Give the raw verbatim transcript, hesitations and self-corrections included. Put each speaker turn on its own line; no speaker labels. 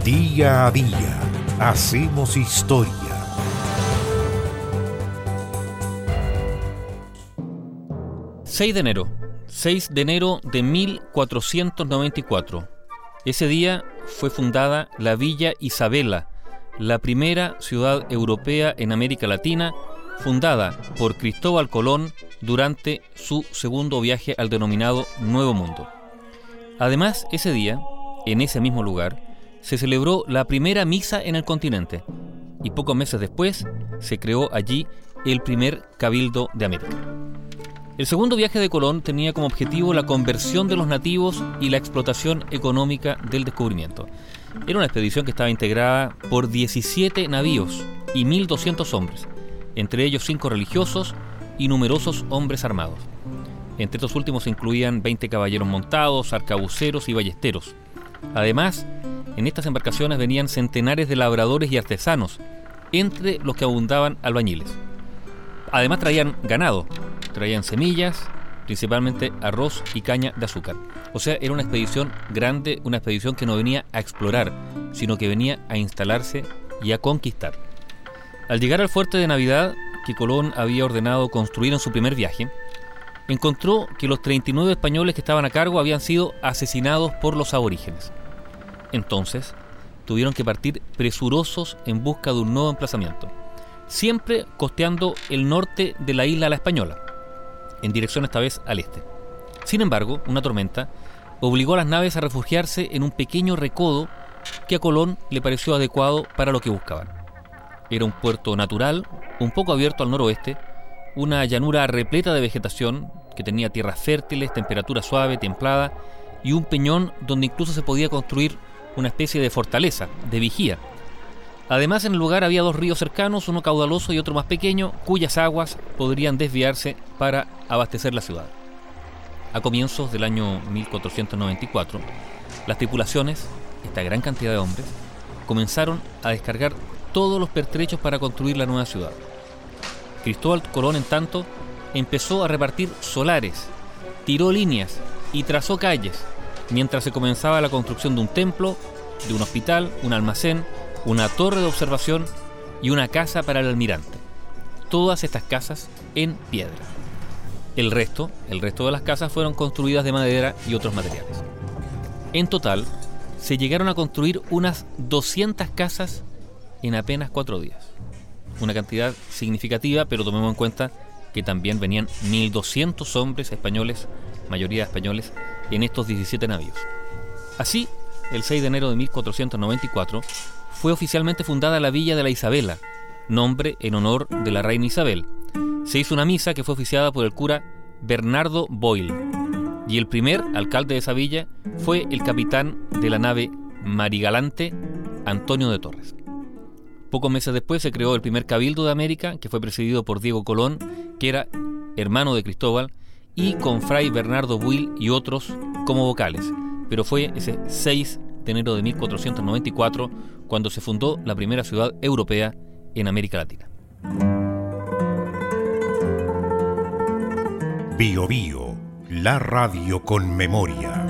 Día a día hacemos historia.
seis de enero. seis de enero de mil cuatrocientos noventa y cuatro. Ese día fue fundada la Villa Isabela, la primera ciudad europea en América Latina, fundada por Cristóbal Colón durante su segundo viaje al denominado Nuevo Mundo. Además, ese día, en ese mismo lugar, se celebró la primera misa en el continente y pocos meses después se creó allí el primer Cabildo de América. El segundo viaje de Colón tenía como objetivo la conversión de los nativos y la explotación económica del descubrimiento. Era una expedición que estaba integrada por diecisiete navíos y mil doscientos hombres, entre ellos cinco religiosos y numerosos hombres armados. Entre estos últimos se incluían veinte caballeros montados, arcabuceros y ballesteros. Además, en estas embarcaciones venían centenares de labradores y artesanos, entre los que abundaban albañiles. Además traían ganado, traían semillas, principalmente arroz y caña de azúcar. O sea, era una expedición grande, una expedición que no venía a explorar, sino que venía a instalarse y a conquistar. Al llegar al fuerte de Navidad, que Colón había ordenado construir en su primer viaje, encontró que los treinta y nueve españoles que estaban a cargo habían sido asesinados por los aborígenes. Entonces, tuvieron que partir presurosos en busca de un nuevo emplazamiento, siempre costeando el norte de la isla La Española, en dirección esta vez al este. Sin embargo, una tormenta obligó a las naves a refugiarse en un pequeño recodo que a Colón le pareció adecuado para lo que buscaban. Era un puerto natural, un poco abierto al noroeste, una llanura repleta de vegetación que tenía tierras fértiles, temperatura suave, templada y un peñón donde incluso se podía construir una especie de fortaleza, de vigía. Además, en el lugar había dos ríos cercanos, uno caudaloso y otro más pequeño, cuyas aguas podrían desviarse para abastecer la ciudad. A comienzos del año mil cuatrocientos noventa y cuatro, las tripulaciones, esta gran cantidad de hombres, comenzaron a descargar todos los pertrechos para construir la nueva ciudad. Cristóbal Colón, en tanto, empezó a repartir solares, tiró líneas y trazó calles, mientras se comenzaba la construcción de un templo, de un hospital, un almacén, una torre de observación y una casa para el almirante. Todas estas casas en piedra. El resto, el resto de las casas fueron construidas de madera y otros materiales. En total, se llegaron a construir unas doscientas casas en apenas cuatro días. Una cantidad significativa, pero tomemos en cuenta que también venían mil doscientos hombres españoles, mayoría españoles, en estos diecisiete navíos. Así, el seis de enero de mil cuatrocientos noventa y cuatro, fue oficialmente fundada la Villa de la Isabela, nombre en honor de la reina Isabel. Se hizo una misa que fue oficiada por el cura Bernardo Boyle, y el primer alcalde de esa villa fue el capitán de la nave Marigalante, Antonio de Torres. Pocos meses después se creó el primer Cabildo de América, que fue presidido por Diego Colón, que era hermano de Cristóbal, y con Fray Bernardo Boyle y otros como vocales. Pero fue ese seis de enero de mil cuatrocientos noventa y cuatro cuando se fundó la primera ciudad europea en América Latina.
Bio Bio, la radio con memoria.